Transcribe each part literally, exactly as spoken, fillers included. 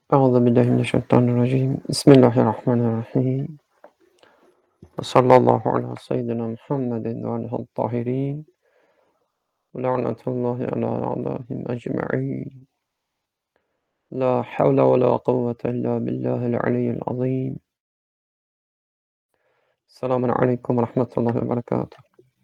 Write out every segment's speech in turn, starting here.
أعوذ بالله من الشيطان الرجيم بسم الله الرحمن الرحيم وصلى الله على سيدنا محمد وعلى الطاهرين ولعنة الله على أعدائهم أجمعين لا حول ولا قوة إلا بالله العلي العظيم السلام عليكم ورحمة الله وبركاته.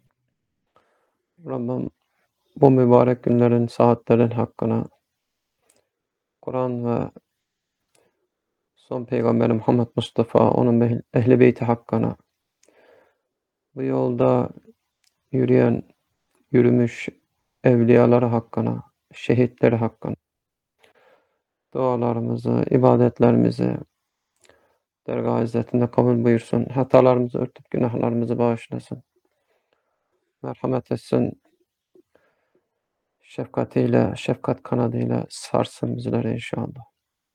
Rabbim bu mübarek günlerin, saatlerin hakkına, Kur'an ve son Peygamberi Muhammed Mustafa, onun ehl- ehli beyti hakkına, bu yolda yürüyen, yürümüş evliyaları hakkına, şehitleri hakkına, dualarımızı, ibadetlerimizi dergâh izzetinde kabul buyursun. Hatalarımızı örtüp günahlarımızı bağışlasın. Merhamet etsin. Şefkatiyle, şefkat kanadıyla sarsın bizleri inşallah.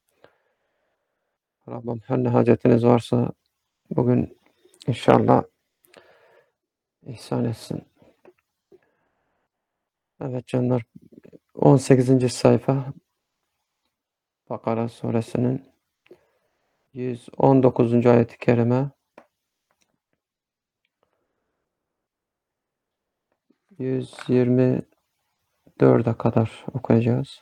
Rabbim her ne hacetiniz varsa bugün inşallah ihsan etsin. Evet canlar, on sekizinci sayfa Bakara suresinin yüz on dokuzuncu ayet-i kerime, yüz yirmi dörde kadar okuyacağız.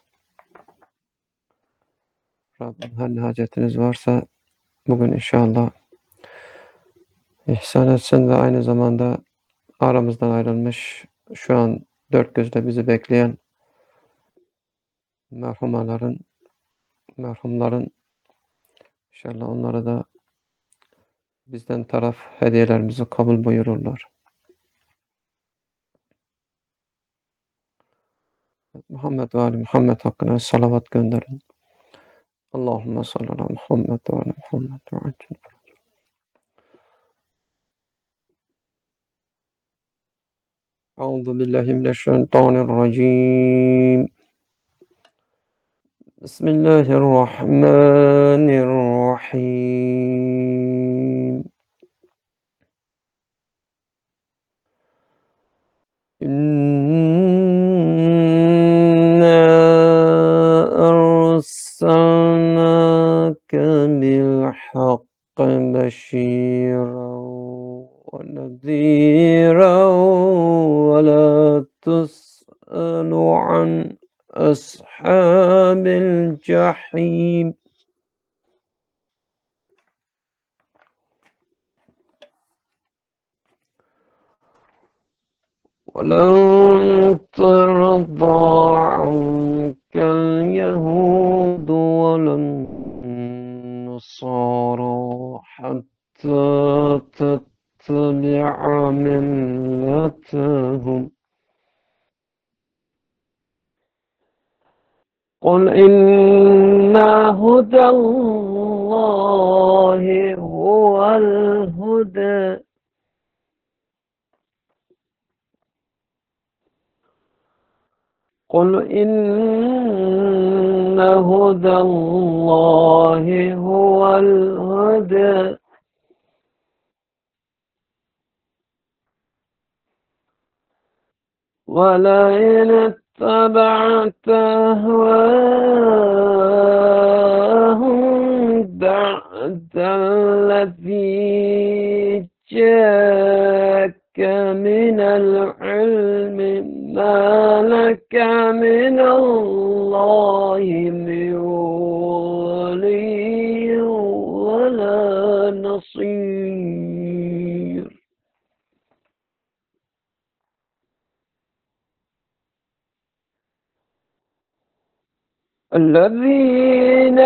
Rabbim her ne hacetiniz varsa bugün inşallah ihsan etsin ve aynı zamanda aramızdan ayrılmış, şu an dört gözle bizi bekleyen merhumaların, merhumların inşallah onlara da bizden taraf hediyelerimizi kabul buyururlar. Muhammed ve Ali Muhammed hakkına salavat gönderin. Allahümme salli ala Muhammed ve Ali Muhammed ve acil. Euzu billahi mineşşeytanirracim. Bismillahirrahmanirrahim. İnna arsalnake bil hakkı beşiran ve nadîran ve la tus'alu an ashabil cahîm. وَلَن تَرْضَىٰ عَنكَ الْيَهُودُ وَلَا النَّصَارَىٰ حَتَّىٰ تَتَّبِعَ مِلَّتَهُمْ ۗ قُلْ إِنَّ هُدَى اللَّهِ هُوَ الْهُدَىٰ قُلْ إِنَّ هُدَى اللَّهِ هُوَ الْهُدَىٰ وَلَئِنِ اتَّبَعْتَ أَهْوَاءَهُم بَعْدَ الَّذِي جَاءَكَ مِنَ الْعِلْمِ مَا لَكَ مِنَ اللَّهِ مِن وَلِيٍّ وَلَا نَصِيرٍ. الَّذِينَ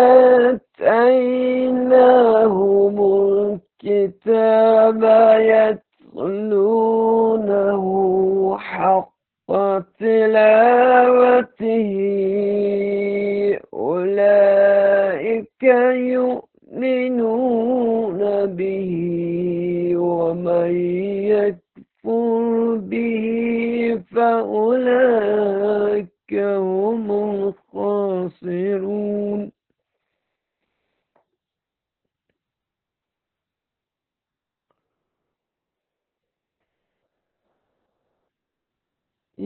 آتَيْنَاهُمُ الْكِتَابَ يَتْلُونَهُ حَقَّ تِلَاوَتِهِ أُولَٰئِكَ يُؤْمِنُونَ بِهِ وَمَن يَكْفُرْ بِهِ فَأُولَٰئِكَ هُمُ الْخَاسِرُونَ.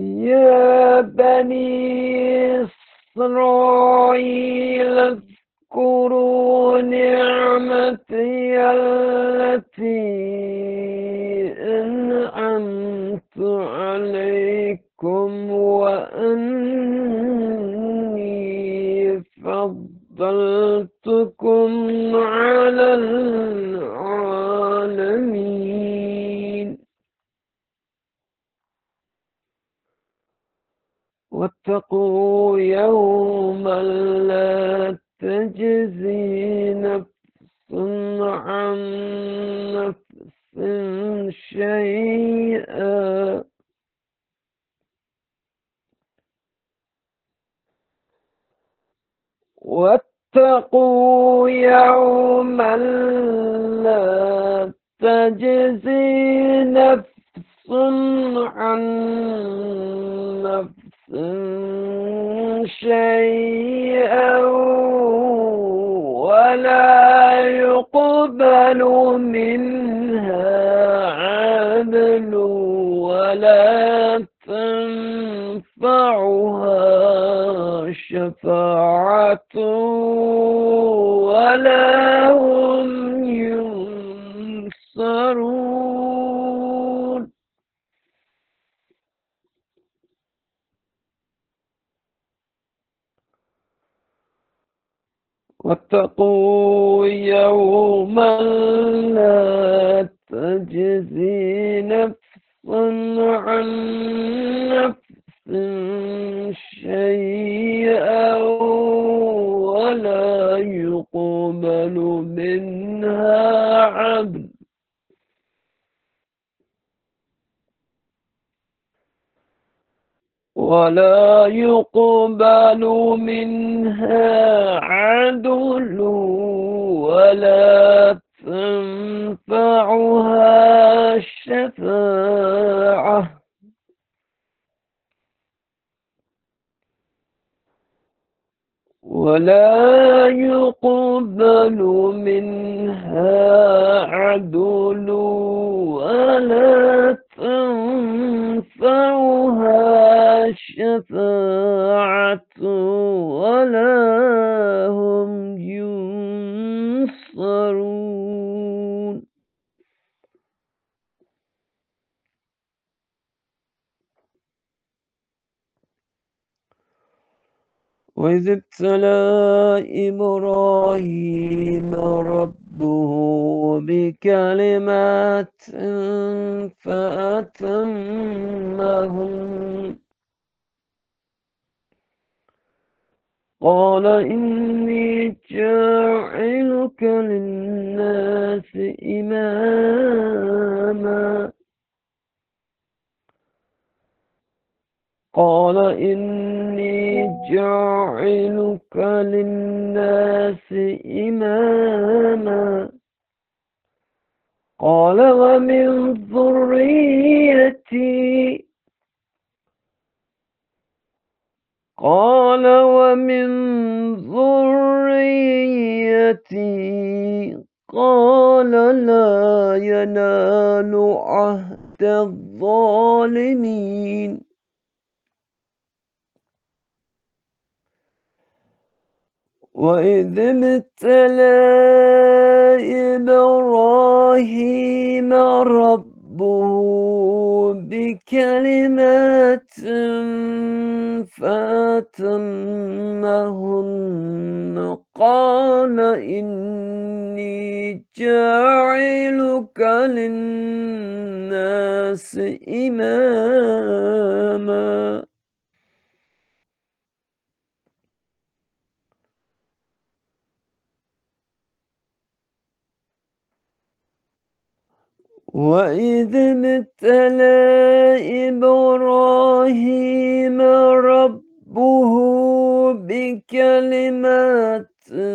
يا بني إسرائيل واذكروا نعمتي التي أنعمت عليكم وأني فضلتكم على العالمين. واتقوا يوما لا تجزي نفس عن نفس شيئا واتقوا يوما لا تجزي نفس عن نفس شيئا ولا يقبل منها عدل ولا تنفعها شفاعة ولا هم ينصرون. واتقوا يوما لا تجزي نفس عن نفس شيئا ولا يقبل منها عدل ولا يقبل منها عدل ولا تنفعها شفاعة ولا يقبل منها عدل ولا تنفعها شفاعة ولا هم ينصرون. وإذ ابتلى إبراهيم ربه بكلمات فأتمهن قال إني جاعلك للناس إماما قال إني جاعلك للناس إماما قال ومن ذريتي قال ومن ذريتي قال لا ينال عهد الظالمين. وإذ ابتلى إبراهيم ربه بكلمات فأتمهن قال إني جاعلك للناس إماما وإذ ابتلى إبراهيم ربه بكلمات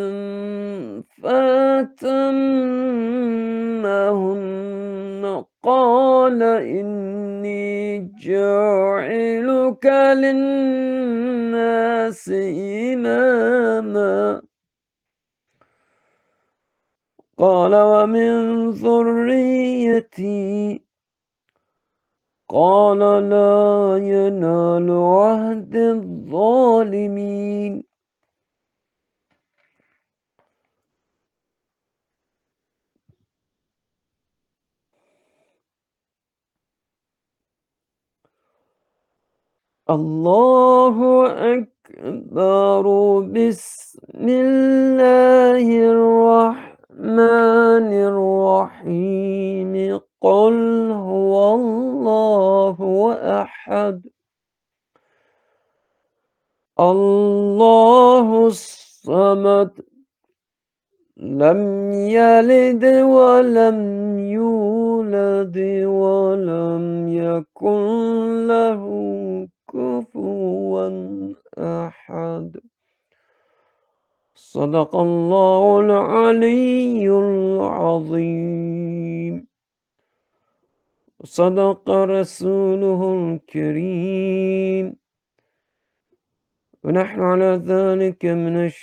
فأتمهن قال إني جاعلك للناس إماما قال ومن ذريتي قال لا ينال عهد الظالمين. Allahu Ekber. Bismillahirrahmanirrahim. Kul huvallahu ehad. Allahu samed. Lem yelid ve lem yulad ve lem yekun lehu kufuven ehad. Sadakallahul aliyyul azim. Sadaka Resuluhul kerim. Ve nahnu ala zâlike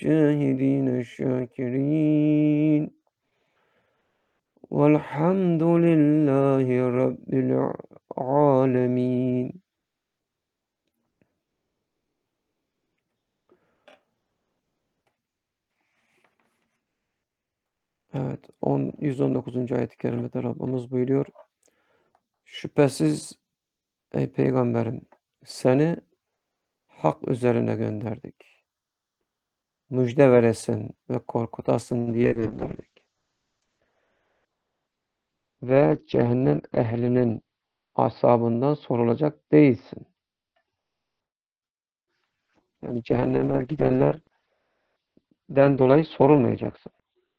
mineşşâhidîneşşâkirîn. Velhamdülillahi Rabbil âlemîn. Evet, yüz on dokuzuncu ayet-i kerimede Rabbimiz buyuruyor. Şüphesiz ey peygamberim, seni hak üzerine gönderdik. Müjde veresin ve korkutasın diye gönderdik. Ve cehennem ehlinin asabından sorulacak değilsin. Yani cehenneme gidenlerden dolayı sorulmayacaksın.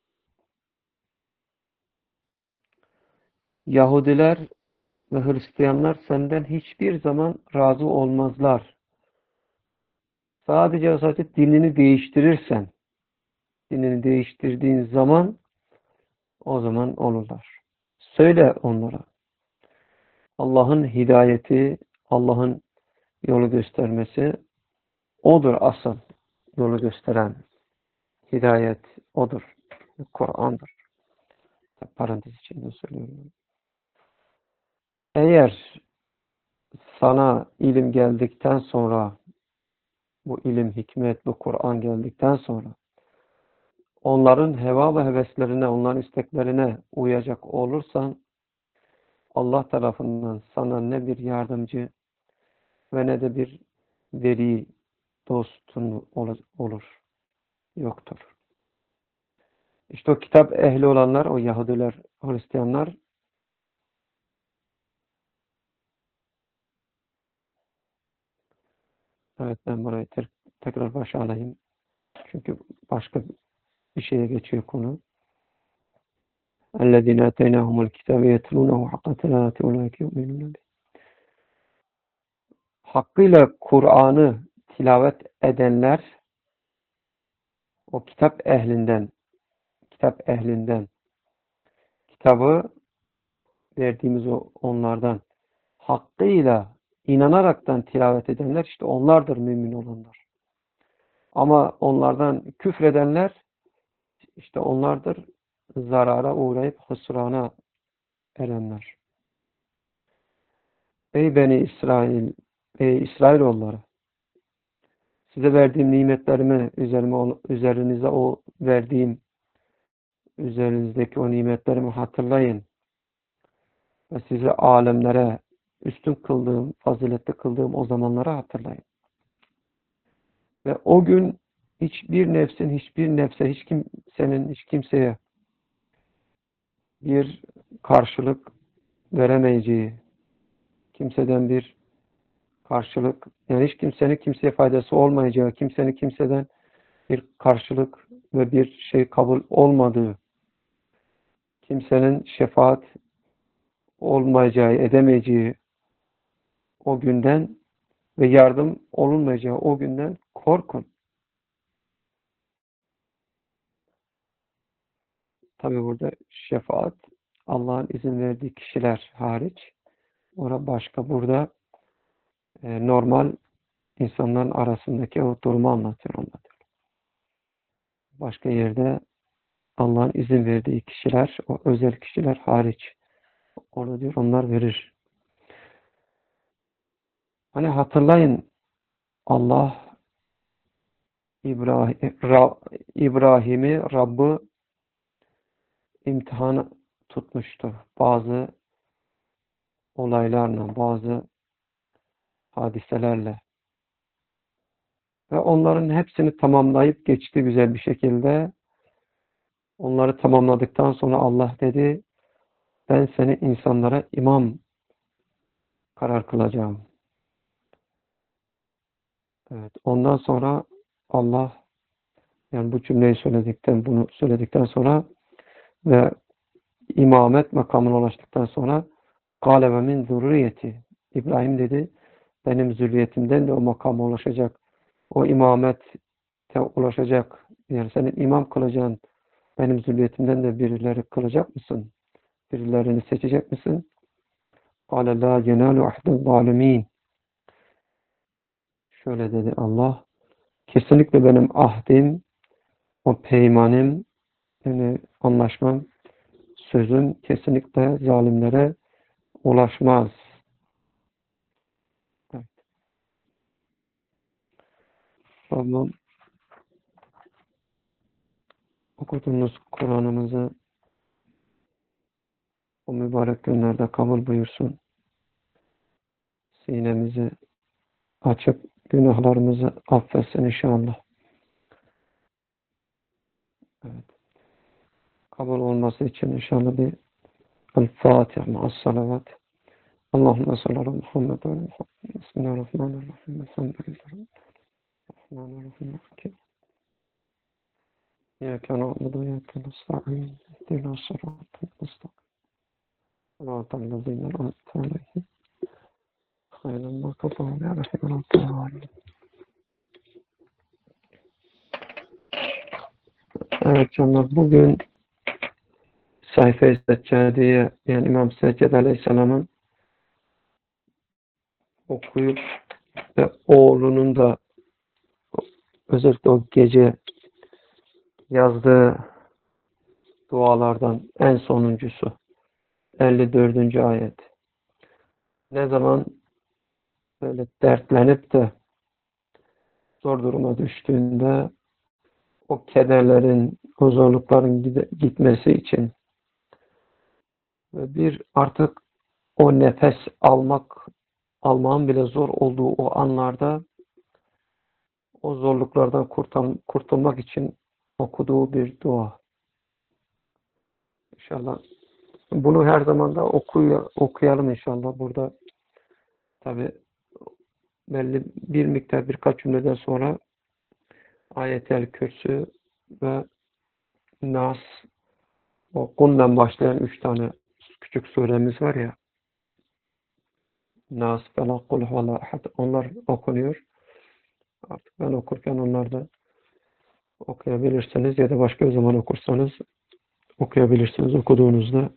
Yahudiler ve Hristiyanlar senden hiçbir zaman razı olmazlar. Sadece sadece dinini değiştirirsen, dinini değiştirdiğin zaman o zaman olurlar. Söyle onlara. Allah'ın hidayeti, Allah'ın yolu göstermesi odur asıl yolu gösteren. Hidayet odur. Kur'an'dır. Parantez içinde söylüyorum. Eğer sana ilim geldikten sonra, bu ilim, hikmet, bu Kur'an geldikten sonra onların heva ve heveslerine, onların isteklerine uyacak olursan Allah tarafından sana ne bir yardımcı ve ne de bir veli dostun olur. Yoktur. İşte o kitap ehli olanlar, o Yahudiler, Hristiyanlar evet ben burayı te tekrar başa alayım. Çünkü başka bir şeye geçiyor konu. اَلَّذِينَ اَتَيْنَاهُمُ الْكِتَابَ يَتْلُونَهُ حَقَّ تِلَاوَتِهِ اُولَٰئِكَ يُؤْمِنُونَ بِهِ. Hakkıyla Kur'an'ı tilavet edenler o kitap ehlinden kitap ehlinden kitabı verdiğimiz o onlardan hakkıyla inanaraktan tilavet edenler işte onlardır mümin olanlar. Ama onlardan küfredenler işte onlardır zarara uğrayıp husrana erenler. Ey Beni İsrail, ey İsrailoğulları, size verdiğim nimetlerimi üzerime, üzerinize o verdiğim üzerinizdeki o nimetlerimi hatırlayın. Ve sizi alemlere üstün kıldığım, faziletli kıldığım o zamanları hatırlayın. Ve o gün hiçbir nefsin, hiçbir nefse, hiç kimsenin, hiç kimseye bir karşılık veremeyeceği, kimseden bir karşılık, yani hiç kimsenin kimseye faydası olmayacağı, kimsenin kimseden bir karşılık ve bir şey kabul olmadığı, kimsenin şefaat olmayacağı, edemeyeceği o günden ve yardım olunmayacağı o günden korkun. Tabi burada şefaat Allah'ın izin verdiği kişiler hariç. Orada başka burada e, normal insanların arasındaki o durumu anlatıyor. anlatıyor. Başka yerde Allah'ın izin verdiği kişiler, o özel kişiler hariç. Orada diyor onlar verir. Hani hatırlayın Allah İbrahim, Ra, İbrahim'i Rabb'ı imtihanı tutmuştu. Bazı olaylarla, bazı hadiselerle. Ve onların hepsini tamamlayıp geçti güzel bir şekilde. Onları tamamladıktan sonra Allah dedi, ben seni insanlara imam karar kılacağım. Evet. Ondan sonra Allah, yani bu cümleyi söyledikten, bunu söyledikten sonra ve imamet makamına ulaştıktan sonra "Kâle ve min zurriyeti." İbrahim dedi, benim zürriyetimden de o makama ulaşacak, o imamete ulaşacak, yani senin imam kılacağın benim zürriyetimden de birileri kılacak mısın? Birilerini seçecek misin? "Kâle lâ yenâlu ahdel zâlimîn." Şöyle dedi Allah, kesinlikle benim ahdim, o peymanim, yani anlaşmam, sözüm kesinlikle zalimlere ulaşmaz. Evet. Rabbim okuduğumuz Kur'an'ımızı o mübarek günlerde kabul buyursun. Sinemizi açıp günahlarımızı affetsin inşallah. Evet. Kabul olması için inşallah bir El-Fatiha ma'as-salavat. Allahümme salli ala Muhammed ve ala Muhammed. Bismillahirrahmanirrahim. Elhamdülillahi. Rahmanirrahim. İyyâke na'budu ve iyyâke nestaîn. İhdinas sıratal mustakîm. Sıratal lezîne en'amte aleyhim. Gayril mağdûbi aleyhim ve lad-dâllîn. Evet canlar, bugün sayfa-i seccadiye, yani İmam Seccad Aleyhisselam'ın okuyup ve oğlunun da özellikle o gece yazdığı dualardan en sonuncusu elli dördüncü ayet. Ne zaman böyle dertlenip de zor duruma düştüğünde o kederlerin, o zorlukların gitmesi için ve bir artık o nefes almak, almanın bile zor olduğu o anlarda o zorluklardan kurtulmak için okuduğu bir dua. İnşallah bunu her zaman da okuy okuyalım inşallah. Burada tabi belli bir miktar birkaç cümleden sonra Ayet-el Kürsü ve Nas, o Kun'dan başlayan üç tane küçük suremiz var ya, Nas, Felak, Kul Huvallahu Ehad, onlar okunuyor. Artık ben okurken onlar da okuyabilirsiniz ya da başka bir zaman okursanız okuyabilirsiniz okuduğunuzda.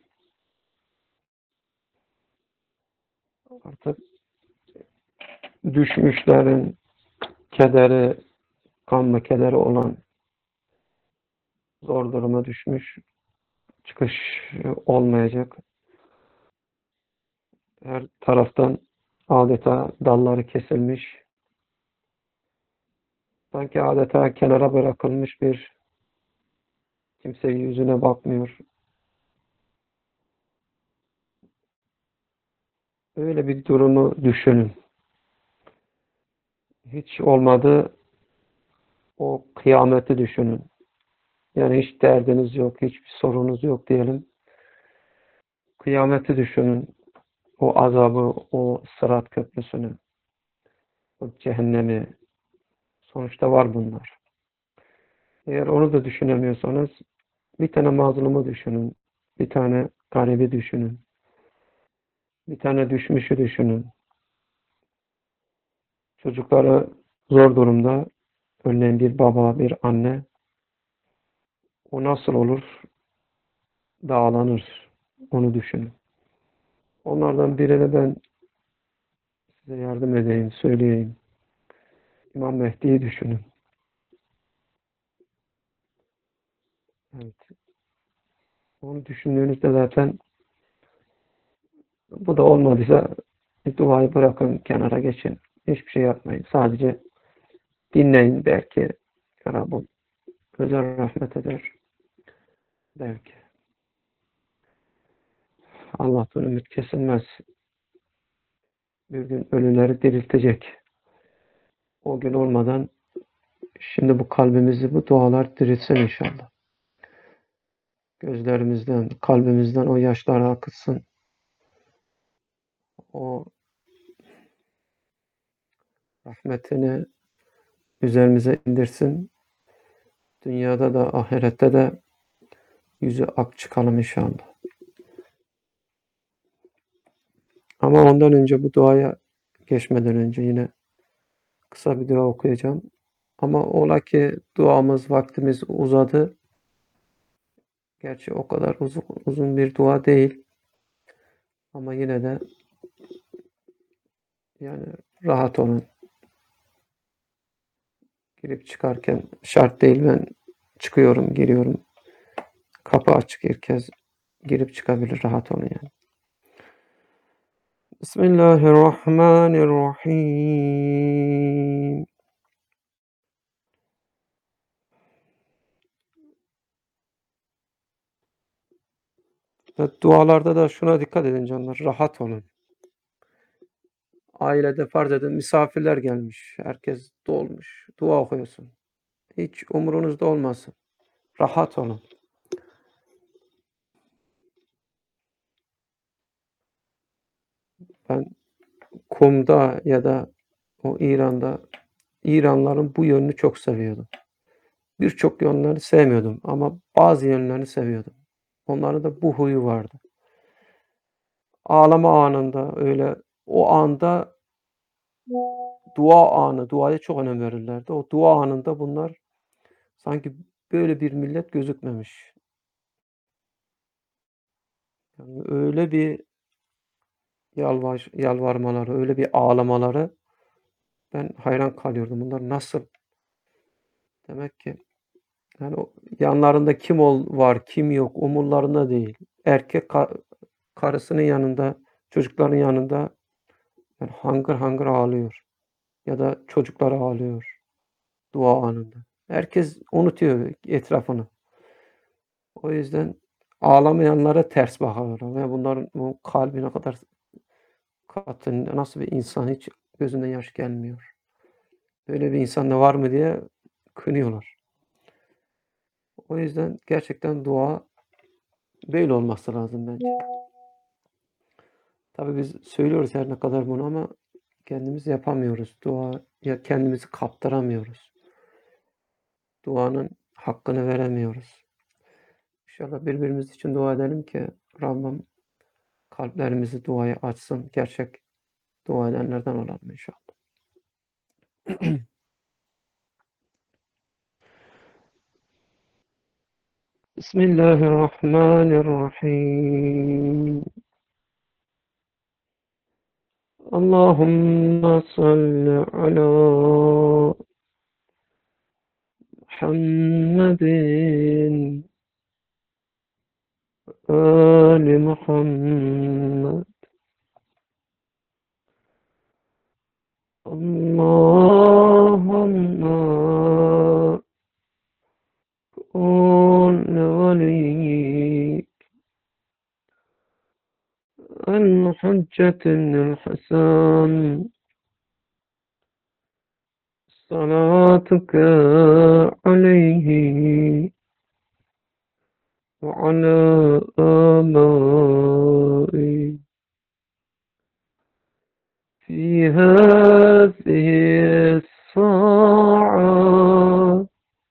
Artık düşmüşlerin kederi, kan ve kederi olan, zor duruma düşmüş, çıkış olmayacak. Her taraftan adeta dalları kesilmiş, sanki adeta kenara bırakılmış bir, kimse yüzüne bakmıyor. Öyle bir durumu düşünün. Hiç olmadı o kıyameti düşünün. Yani hiç derdiniz yok, hiçbir sorunuz yok diyelim. Kıyameti düşünün. O azabı, o Sırat Köprüsünü, o cehennemi. Sonuçta var bunlar. Eğer onu da düşünemiyorsanız bir tane mazlumu düşünün. Bir tane garibi düşünün. Bir tane düşmüşü düşünün. Çocukları zor durumda, örneğin bir baba, bir anne, o nasıl olur? Dağlanır. Onu düşünün. Onlardan birine ben size yardım edeyim, söyleyeyim. İmam Mehdi'yi düşünün. Evet. Onu düşündüğünüzde zaten bu da olmadıysa bir duayı bırakın, kenara geçin. Hiçbir şey yapmayın. Sadece dinleyin, belki Rabbim özel rahmet eder. Belki. Allah'tan ümit kesilmez. Bir gün ölüleri diriltecek. O gün olmadan Şimdi bu kalbimizi bu dualar diriltsin inşallah. Gözlerimizden, kalbimizden o yaşları akıtsın. O rahmetini üzerimize indirsin. Dünyada da ahirette de yüzü ak çıkalım inşallah. Ama ondan önce bu duaya geçmeden önce yine kısa bir dua okuyacağım. Ama ola ki duamız, vaktimiz uzadı. Gerçi o kadar uzun, uzun bir dua değil. Ama yine de yani rahat olun. Girip çıkarken şart değil, ben çıkıyorum, giriyorum. Kapı açık, herkes girip çıkabilir, rahat olun yani. Bismillahirrahmanirrahim. Ve dualarda da şuna dikkat edin canlar, rahat olun. Ailede farz edin misafirler gelmiş, herkes dolmuş, dua okuyorsun. Hiç umurunuzda olmasın. Rahat olun. Ben Kum'da ya da o İran'da İranlıların bu yönünü çok seviyordum. Birçok yönlerini sevmiyordum ama bazı yönlerini seviyordum. Onların da bu huyu vardı. Ağlama anında öyle o anda dua anı, duaya çok önem verirlerdi. O dua anında bunlar sanki böyle bir millet gözükmemiş. Yani öyle bir yalvar yalvarmaları, öyle bir ağlamaları ben hayran kalıyordum. Bunlar nasıl? Demek ki yani o yanlarında kim ol var, kim yok umurlarında değil. Erkek ka karısının yanında, çocukların yanında yani hangır hangır ağlıyor ya da çocukları ağlıyor dua anında. Herkes unutuyor etrafını. O yüzden ağlamayanlara ters bakıyorlar ve bunların bu kalbi ne kadar katı, nasıl bir insan, hiç gözünden yaş gelmiyor. Böyle bir insan da var mı diye kınıyorlar. O yüzden gerçekten dua böyle olması lazım bence. Tabii biz söylüyoruz her ne kadar bunu ama kendimiz yapamıyoruz. Duaya kendimizi kaptıramıyoruz. Duanın hakkını veremiyoruz. İnşallah birbirimiz için dua edelim ki Rabbim kalplerimizi duaya açsın. Gerçek dua edenlerden olalım inşallah. Bismillahirrahmanirrahim. Allahümme salli ala Muhammedin Ali Muhammed. Allahümme kun veliyik el-Hüccetin el-Hasan. صلاتك عليه وعلى آبائه في هذه الساعة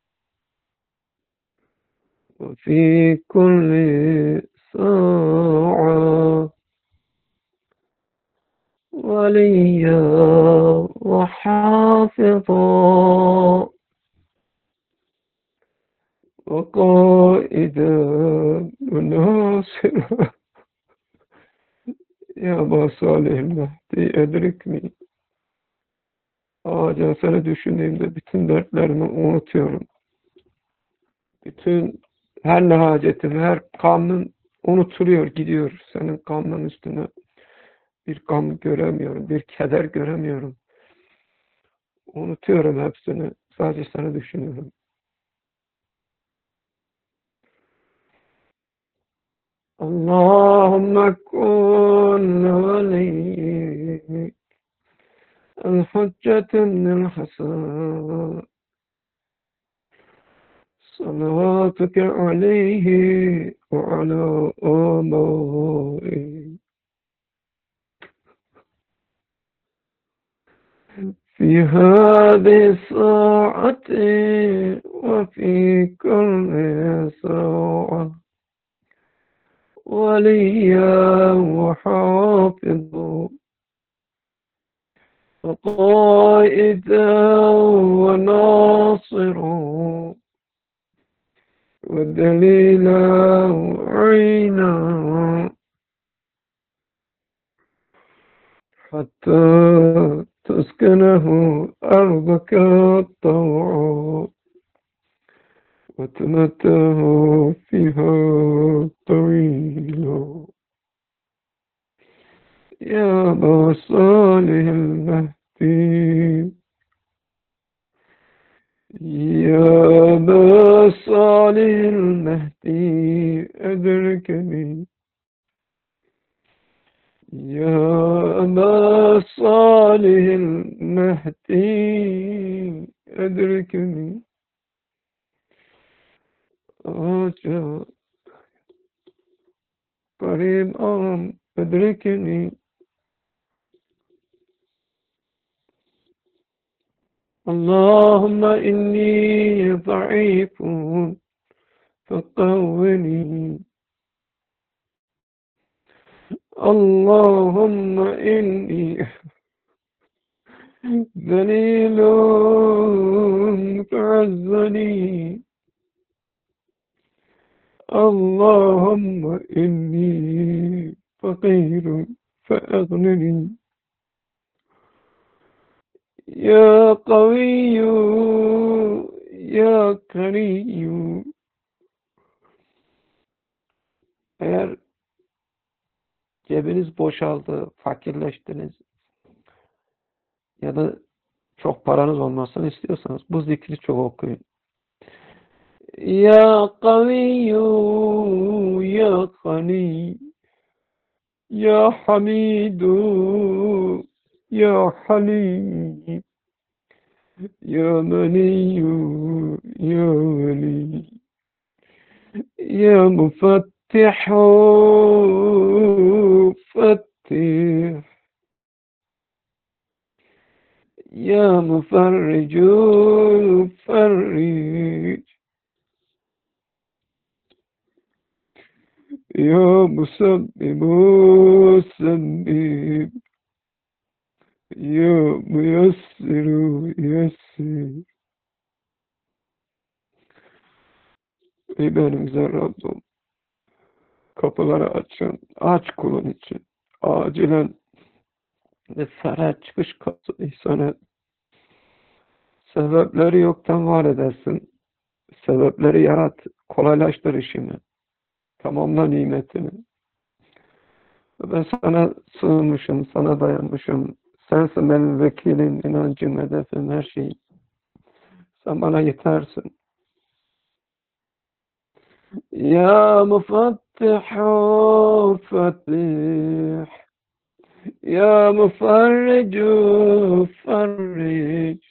وفي كل ساعة وليا وحافظا وقائدا وناصرا يا أبا صالح المهدي أدركني. Ağaca seni düşündüğümde bütün dertlerimi unutuyorum. Bütün her ne hacetim, her gamım unutuluyor, gidiyor. Senin gamın üstüne bir gam göremiyorum, bir keder göremiyorum. Unutuyorum hepsini. Sadece seni düşünüyorum. Allahümme kun veliyik el-Hüccetin el-Hasan. صلواتك عليه وعلى آبائه في هذه الساعة وفي كل ساعة وليا وحافظا وقائدا وناصرا ودليلا وعينا حتى تسكنه أرضك طوعا وتمتعه فيها طويلا يا أبا صالح المهدي يا أبا صالح المهدي أدركني يا أبا صالح المهدي أدركني آجا قريب آن أدركني اللهم إني ضعيف فقوني اللهم إني ذليل فعزني اللهم إني فقير فأغنني يا قوي ya Kariyyum. Eğer cebiniz boşaldı, fakirleştiniz ya da çok paranız olmasını istiyorsanız bu zikri çok okuyun. Ya Kaviyyu Ya Gani Ya Hamidu Ya Halim Ya Meniyyu Ya Veli Ya Mufattihu Fattih Ya Mufarricu Farric Ya Musabbibu Sabbib Ya Muyassiru Yassir. Ey benim güzel Rabbim, kapıları açın, aç kulun için, acilen ve ferah çıkış kapısı ihsan et. Sebepleri yoktan var edersin, sebepleri yarat, kolaylaştır işimi, tamamla nimetini. Ben sana sığınmışım, sana dayanmışım, sensin benim vekilim, inancım, hedefim, her şeyim. Sen bana yetersin. Ya Mufattihu Fattih Ya Mufarricu Farric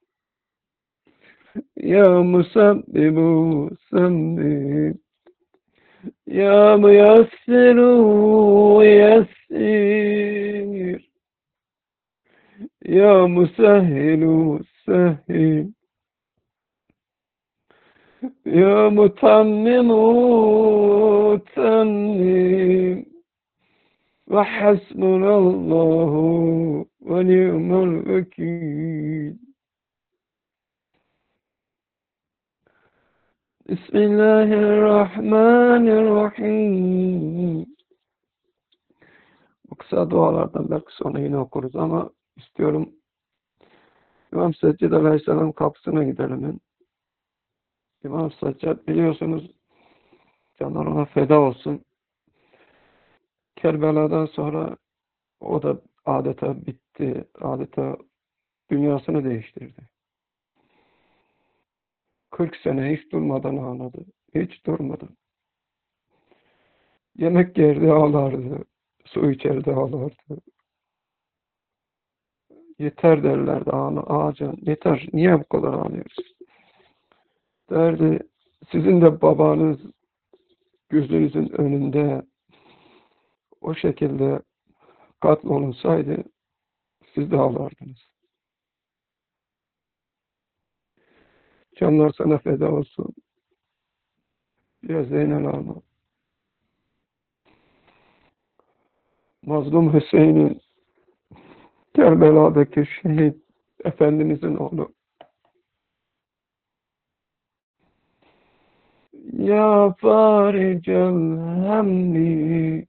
Ya Musabbibu Sabbib Ya Muyassiru Yassir Ya Musahhilu Sahhil Ya Mutammimu Tammim ve hasbunallahu ve ni'mel vekil. Bismillahirrahmanirrahim. Bu kısa dualardan belki sonra yine okuruz ama istiyorum İmam Seccad Aleyhisselam kapısına gidelim. Yani. İmam Seccad biliyorsunuz canlar ona feda olsun. Kerbela'dan sonra o da adeta bitti. Adeta dünyasını değiştirdi. kırk sene hiç durmadan ağladı. Hiç durmadan. Yemek yerdi ağlardı. Su içerdi ağlardı. Yeter derlerdi ağaca. Yeter. Niye bu kadar ağlıyoruz? Derdi Sizin de babanız gözünüzün önünde o şekilde katlolunsaydı siz de ağlardınız. Canlar sana feda olsun. Ya Zeynel Ana. Mazlum Hüseyin'in Kerbela'daki şehit Efendimizin oğlu. Ya faricel hemli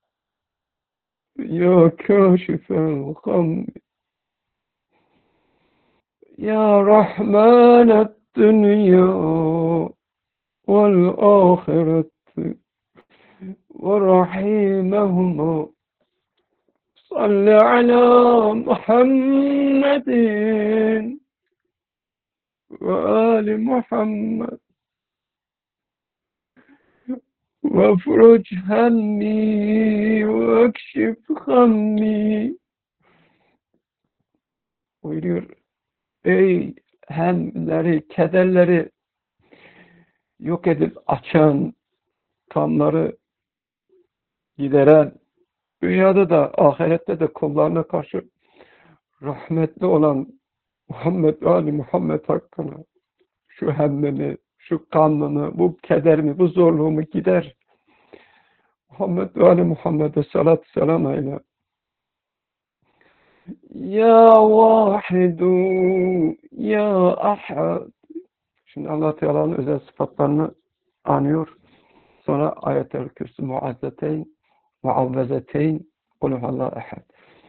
ya kâşifel gammi ya rahmanet dünya vel ahireti ve rahimehuma salli ala Muhammedin ve ali Muhammed وافرج همي واكشف غمي. Buyuruyor, ey hemleri, kederleri yok edip açan, kanları gideren, dünyada da ahirette de kullarına karşı rahmetli olan Muhammed ve Ali Muhammed hakkına şu hemmimi, şu kanını, bu kederimi, bu zorluğumu gider. Muhammed ve Ali Muhammed'e salat selam eyle. Ya vahidu, ya ahad. Şimdi Allah Teala'nın özel sıfatlarını anıyor. Sonra ayet-el kürsü muazzeteyn, muavvezeteyn, kuluhallahu ehad.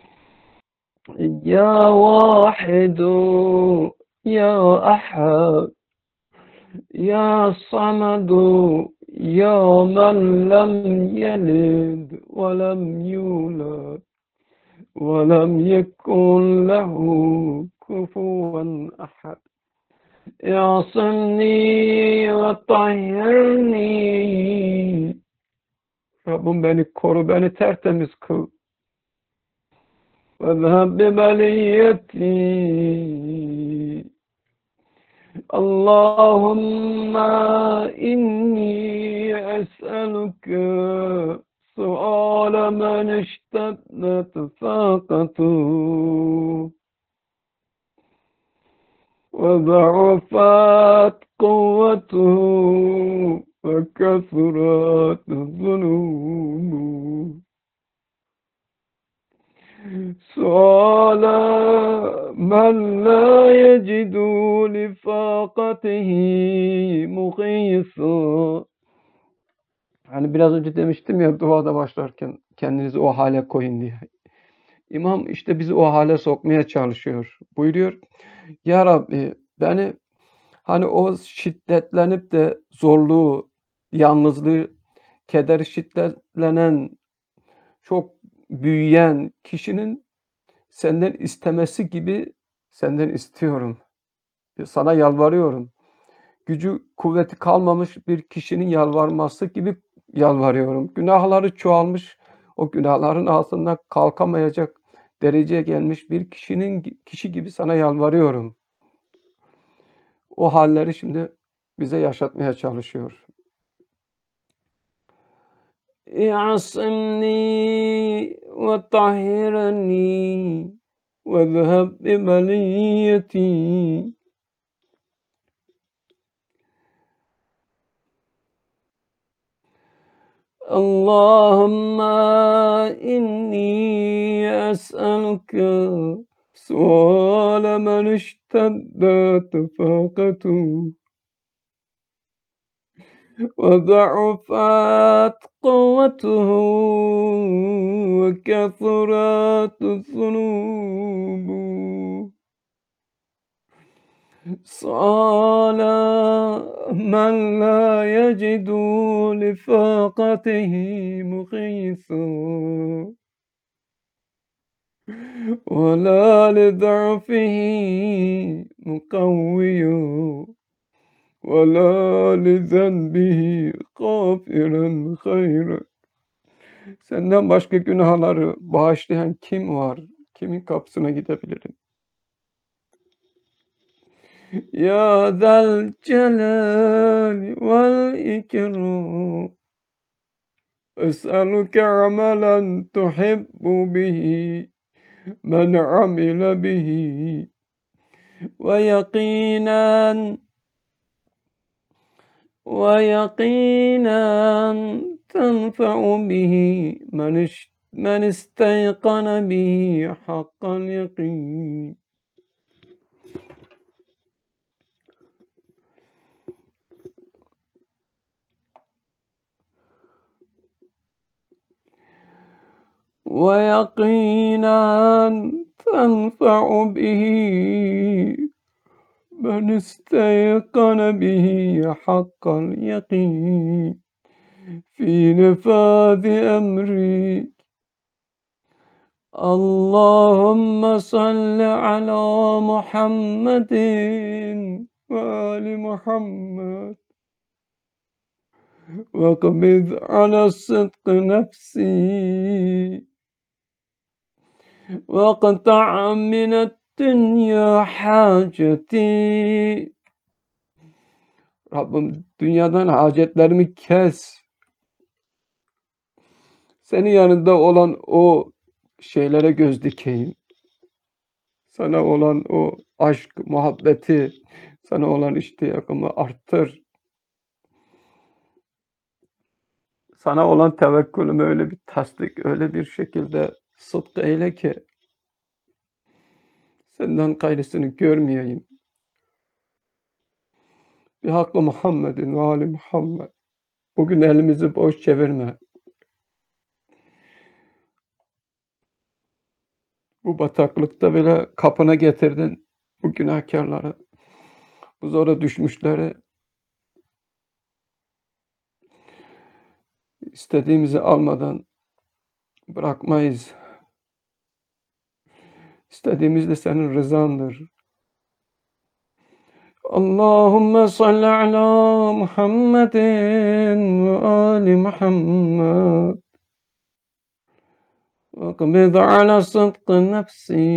Ya vahidu, ya ahad, ya samadu, ya men lem yelid ve lem yulad ve lem yekun lehu kufuven ahad. Yasini ve tahhirni. Rabbim beni koru, beni tertemiz kıl. Ve zeheb beliyeti. Allahümme inni es'eluke suale men iştednet fâkatuh. وضعفت قوته وكثرت ذنوبه سؤال من لا يجد لفاقته مغيثا. Hani biraz önce demiştim ya, duada başlarken kendinizi o hale koyun diye. İmam işte bizi o hale sokmaya çalışıyor. Buyuruyor, Ya Rabbi beni hani o şiddetlenip de zorluğu, yalnızlığı, kederi şiddetlenen, çok büyüyen kişinin senden istemesi gibi senden istiyorum. Sana yalvarıyorum. Gücü, kuvveti kalmamış bir kişinin yalvarması gibi yalvarıyorum. Günahları çoğalmış, o günahların altından kalkamayacak dereceye gelmiş bir kişinin kişi gibi sana yalvarıyorum. O halleri şimdi bize yaşatmaya çalışıyor. İ'asimni ve tahhirni ve zeheb bimeliyeti. Allahümme inni es'eluke suale men işteddet fâkatuh وضعفت قوته وكثرت ذنوبه سؤال من لا يجد لفاقته مغيثا ولا لضعفه مقويا ولا لذنبه غافرا خيرا. Senden başka günahları bağışlayan kim var? Kimin kapısına gidebilirim? يا ذا الجلال والإكرام أسألك عملا تحب به من عمل به ويقينا ويقينا تنفع به من اش- من استيقن به حق اليقين ويقينا تنفع به من استيقن به حق اليقين في نفاذ أمري اللهم صل على محمد وآل محمد واقبض على الصدق نفسي واقطع من الدنيا حاجتي. Rabbim dünyadan hacetlerimi kes. Senin yanında olan o şeylere göz dikeyim. Sana olan o aşk, muhabbeti, sana olan iştiyakımı arttır. Sana olan tevekkülümü öyle bir tasdik, öyle bir şekilde sıdk eyle ki senden gayrısını görmeyeyim. Bir hakkı Muhammedin ve Ali Muhammed. Bugün elimizi boş çevirme. Bu bataklıkta bile kapına getirdin bu günahkarları, bu zora düşmüşleri. İstediğimizi almadan bırakmayız. İstediğimiz de senin rızandır. Allahümme salli ala Muhammedin ve Ali Muhammed. واقبض على صدق نفسي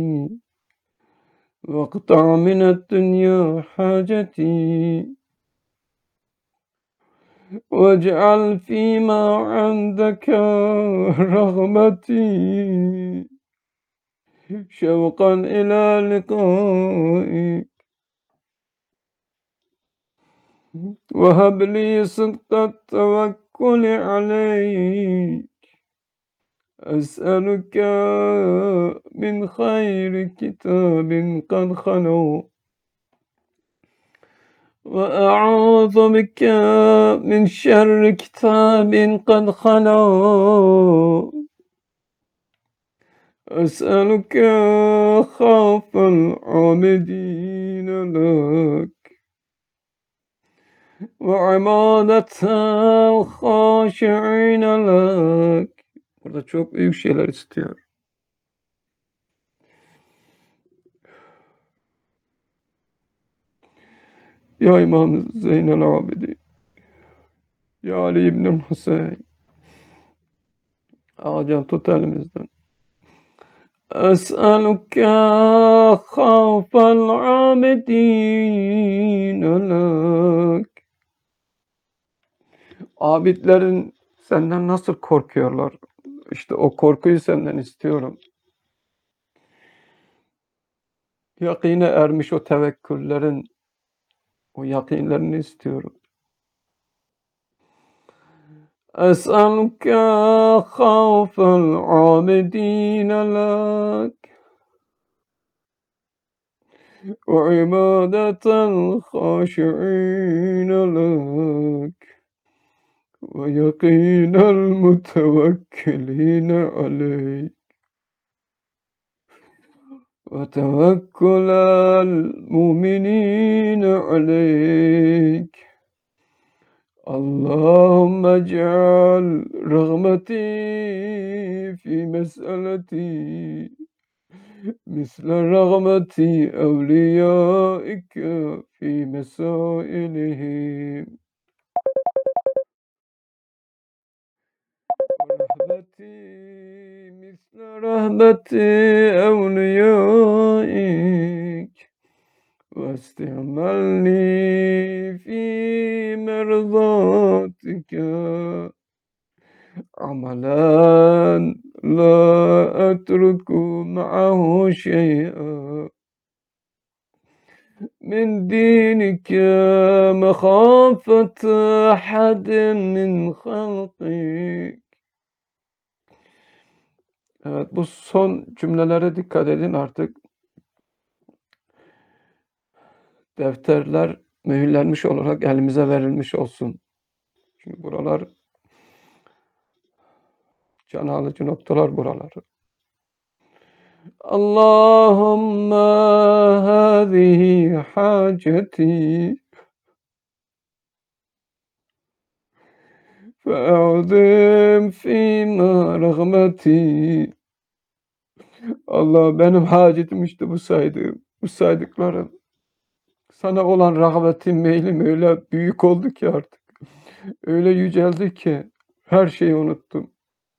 واقطع من الدنيا حاجتي واجعل فيما عندك رغبتي شوقا إلى لقائك وهب لي صدق التوكل عليك أسألك من خير كتاب قد خلو وأعوذ بك من شر كتاب قد خلو أسألك خوف العابدين لك وعبادة الخاشعين لك. Burada çok büyük şeyler istiyor. Ya İmam Zeynel Abidin, Ya Ali İbn Hüseyin, Ağacan tut elimizden. Es'eluke havfel abidine lek. Abidlerin senden nasıl korkuyorlar? İşte o korkuyu senden istiyorum. Yakine ermiş o tevekküllerin o yakinlerini istiyorum. Es'eluke havfel abidine lek ve ibadetel haşi'ine lek ve yakinel mutevekkiline aleyk ve tevekkulel mu'minine aleyk. اللهم اجعل رغبتي في مسألتي مثل رغبة أوليائك في مسائلهم ورهبتي مثل رهبة أوليائك واستعملني في مرضاتك عملا لا أترك معه شيئا من دينك مخافة أحد من خلقك. Evet, bu son cümlelere dikkat edin artık. Defterler mühürlenmiş olarak elimize verilmiş olsun. Çünkü buralar can alıcı noktalar buralar. Allahümme hâzihi hâceti fe'azim fîmâ rahmeti. Allah, benim hacetim işte bu saydığım, bu saydıklarım. Sana olan rağbetim, meylim öyle büyük oldu ki artık. Öyle yüceldi ki her şeyi unuttum.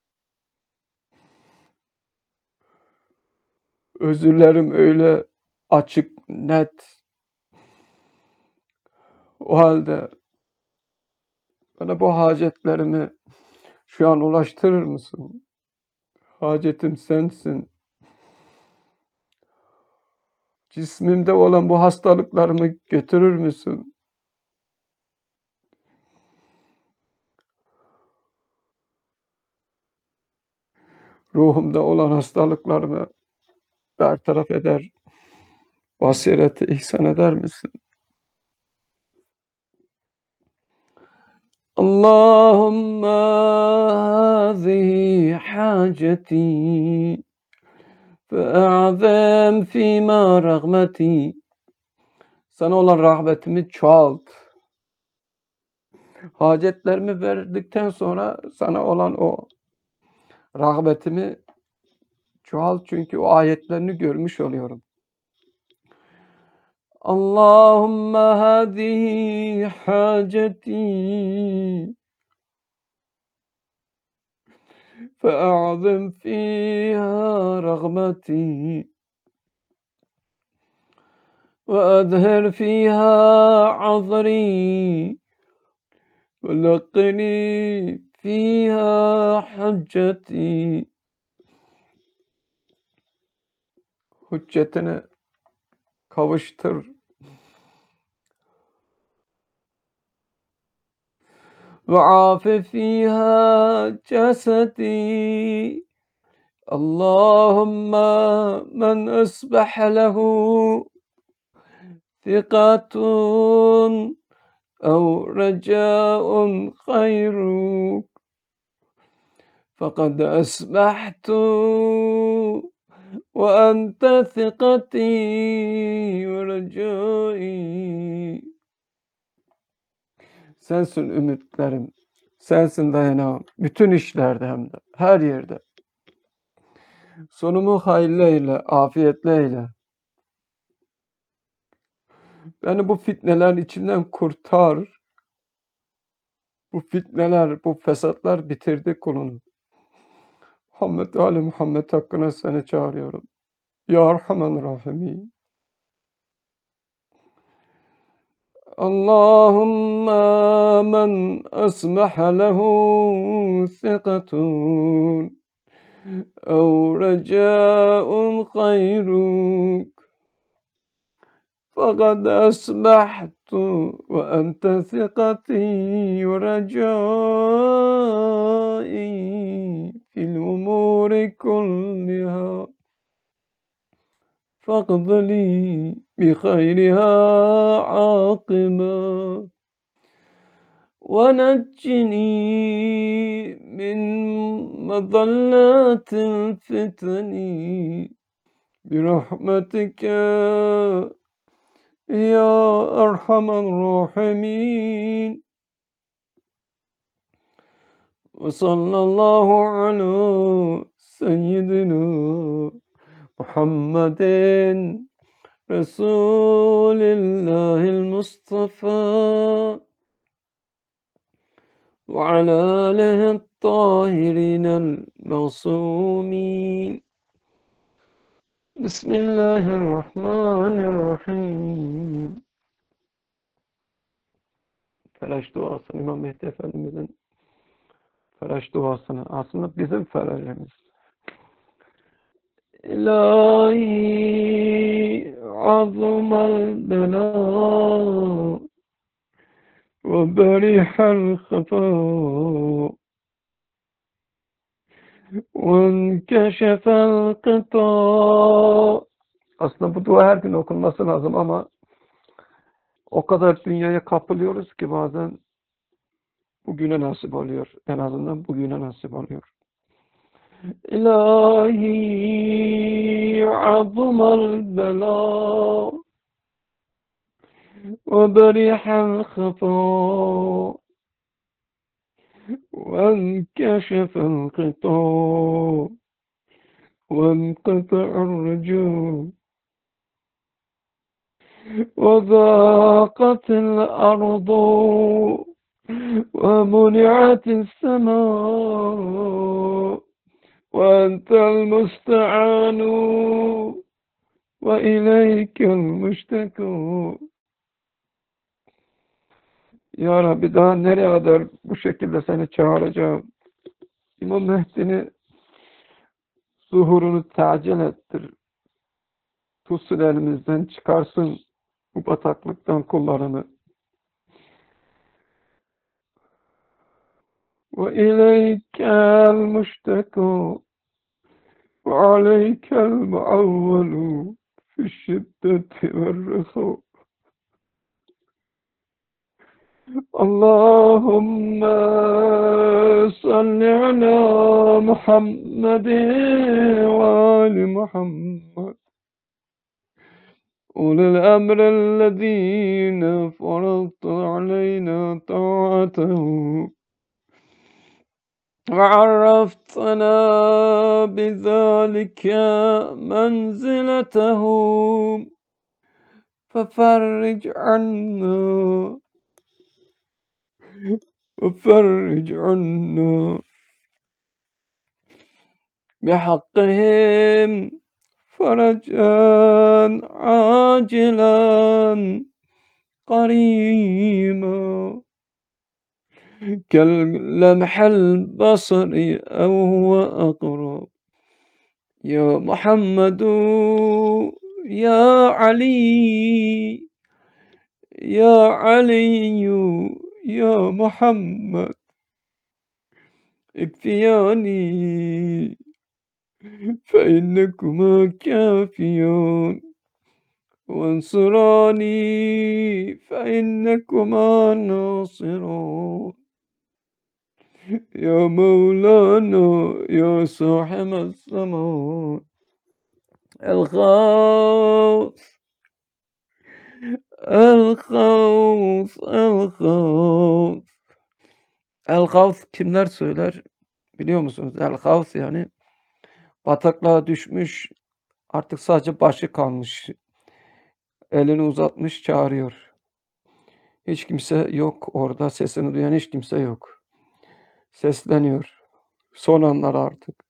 Özürlerim öyle açık, net. O halde bana bu hacetlerimi şu an ulaştırır mısın? Hacetim sensin. Cismimde olan bu hastalıklarımı götürür müsün? Ruhumda olan hastalıklarımı bertaraf eder, basireti ihsan eder misin? Allahümme hâzihi hâceti fe'azim fîmâ rahmeti. Sana olan rahmetimi çoğalt. Hacetlerimi verdikten sonra sana olan o rahmetimi çoğalt, çünkü o ayetlerini görmüş oluyorum. Allahümme hâzihi hâceti fe'azim fîhâ rahmeti ve adhir fîhâ azri ve lakini fîhâ hücceti. Hüccetine kavuştur. Ve afi fîhâ cesedi. Allahümme men asbah lehu thiqatun ev recâun hayruk fekad asbahtu ve ente thiqati ve recâi. Sensin ümitlerim, sensin dayanağım, bütün işlerde hem de, her yerde. Sonumu hayırlı eyle, afiyetle eyle. Beni bu fitnelerin içinden kurtar. Bu fitneler, bu fesatlar bitirdi kulunu. Muhammed Ali Muhammed hakkına seni çağırıyorum. Ya Erhamen Rahimin. Allahümme men asmaha lehu thiqatun ev recâun hayruk فقد أصبحت وأنت ثقتي ورجائي في الأمور كلها فاقض لي بخيرها عاقبا ونجني من مضلات الفتن برحمتك Ya Erhamen Rahimin. Ve sallallahu ala seyyidina Muhammedin Resulillahil Mustafa ve ala alihi tahirinel masumin. Bismillahirrahmanirrahim. Felaş duasını İmam Mehdi Efendimizin felaş duasını aslında bizim felacımız. İlahi azmal bela ve berihal khata ve enkeşefel kıta. Aslında bu dua her gün okunması lazım ama o kadar dünyaya kapılıyoruz ki bazen bugüne nasip oluyor. En azından bugüne nasip oluyor. İlahi azmal bela ve berihal khata ve enkeşefel kıta ve enqata'ar rücu ve zâqatil ardu ومنعت السماء وأنت المستعان وإليك المشتكى. Ya Rabbi, daha nereye kadar bu şekilde seni çağıracağım? İmam Mehdi'ni zuhurunu tacil ettir. Tutsun elimizden, çıkarsın bu bataklıktan kullarını. وإليك المشتكى وعليك المعول في الشدة والرخاء. اللهم صل على محمد وآل محمد أولي الأمر الذين فرضت علينا طاعتهم وعرفتنا بذلك منزلتهم ففرج عنا وفرج عنا بحقهم فرجا عاجلا قريبا كاللمح البصر أو هو أقرب. يا محمد يا علي يا علي يا محمد اكفياني فإنكما كافيون وانصراني فإنكما ناصرون. يا مولانا يا صاحب الزمان الغوث الغوث الغوث. El-Gavs kimler söyler biliyor musunuz? El-Gavs yani bataklığa düşmüş, artık sadece başı kalmış. Elini uzatmış, çağırıyor. Hiç kimse yok orada, sesini duyan hiç kimse yok. Sesleniyor. Son anlar artık.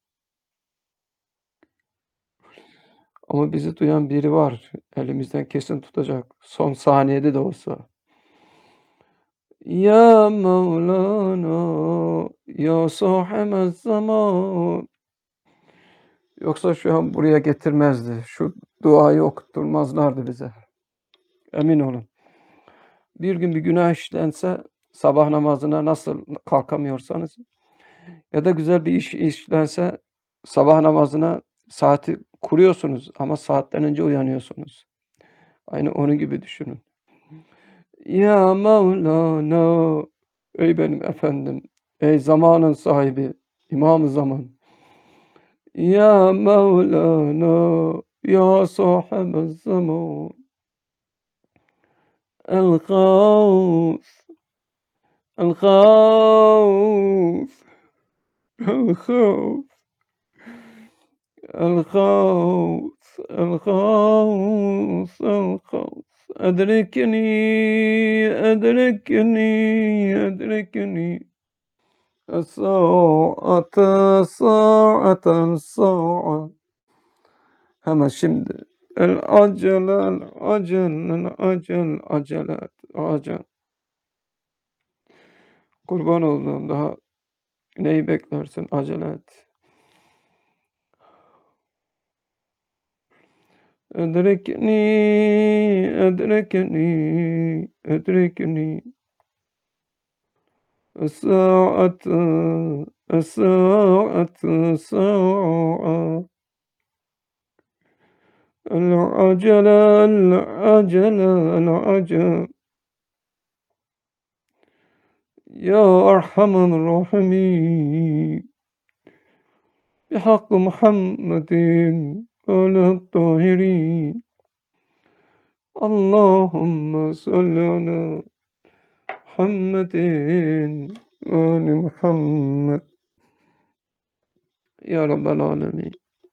Ama bizi duyan biri var. Elimizden kesin tutacak. Son saniyede de olsa. Ya Mevlana ya sahibez zaman. Yoksa şu an buraya getirmezdi. Şu duayı okutturmazlardı bize. Emin olun. Bir gün bir günah işlense sabah namazına nasıl kalkamıyorsanız ya da güzel bir iş işlense sabah namazına saati kuruyorsunuz ama saatten önce uyanıyorsunuz. Aynı onun gibi düşünün. Ya Mevlana, ey benim efendim, ey zamanın sahibi, İmam-ı Zaman. Ya Mevlana, ya sahibez zaman. El-Gavs, El-Gavs, El-Gavs, El-Gavs, El-Gavs, El-Gavs. أدركني أدركني أدركني الساعة الساعة الساعة Hemen şimdi. El acele, el acele, el acel, acele, acel. Kurban olduğum daha neyi beklersin? Acele et. Edrekni, edrekni, edrekni. الساعة الساعة الساعة العجل العجل العجل يا أرحم الراحمين بحق محمد وعلى الطاهرين اللهم صل على محمد وآل محمد Ya Rabbel Alemin.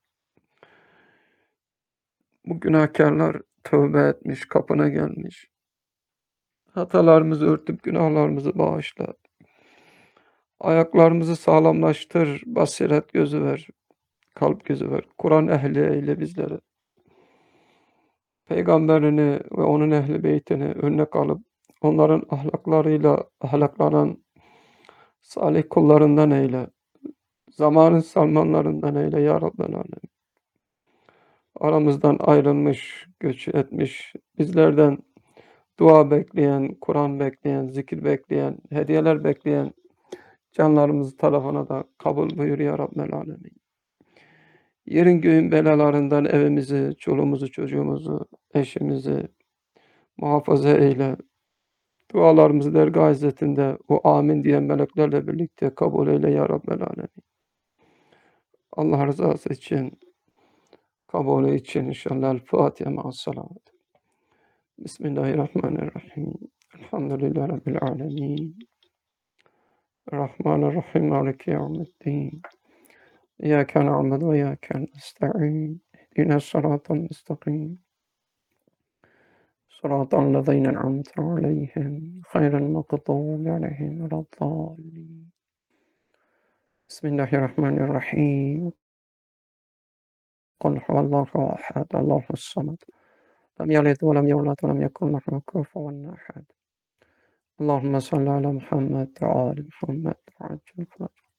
Bu günahkarlar tövbe etmiş, kapına gelmiş. Hatalarımızı örtüp günahlarımızı bağışla. Ayaklarımızı sağlamlaştır, basiret gözü ver, kalp gözü ver. Kur'an ehli eyle bizleri. Peygamberini ve onun ehli beytini örnek alıp onların ahlaklarıyla ahlaklanan salih kullarından eyle. Zamanın Salmanlarından eyle ya Rabbel Alemin. Aramızdan ayrılmış, göç etmiş, bizlerden dua bekleyen, Kur'an bekleyen, zikir bekleyen, hediyeler bekleyen canlarımız tarafına da kabul buyur ya Rabbel Alemin. Yerin göğün belalarından evimizi, çoluğumuzu, çocuğumuzu, eşimizi muhafaza eyle. Dualarımızı dergâh izzetinde o amin diyen meleklerle birlikte kabul eyle ya Rabbel Alemin. Allah rızası için, kabulü için inşallah. El-Fatiha ma'as-salavat. Bismillahirrahmanirrahim. Elhamdülillahi Rabbil alemin. Rahmanirrahim. Maliki yevmiddin. İyyâke na'budu ve iyyâke nesta'in. İhdinas-sirâtal müstakîm. Sıratal-lezîne en'amte aleyhim. Gayril mağdûbi aleyhim veleddâllîn. Bismillahirrahmanirrahim. Kul huvallahu ahad. Allahus-samad. Lem yelid ve lem yulad ve lem yekun lehu kufuven ahad. Allahümme salli ala Muhammed ve ali Muhammed. Acil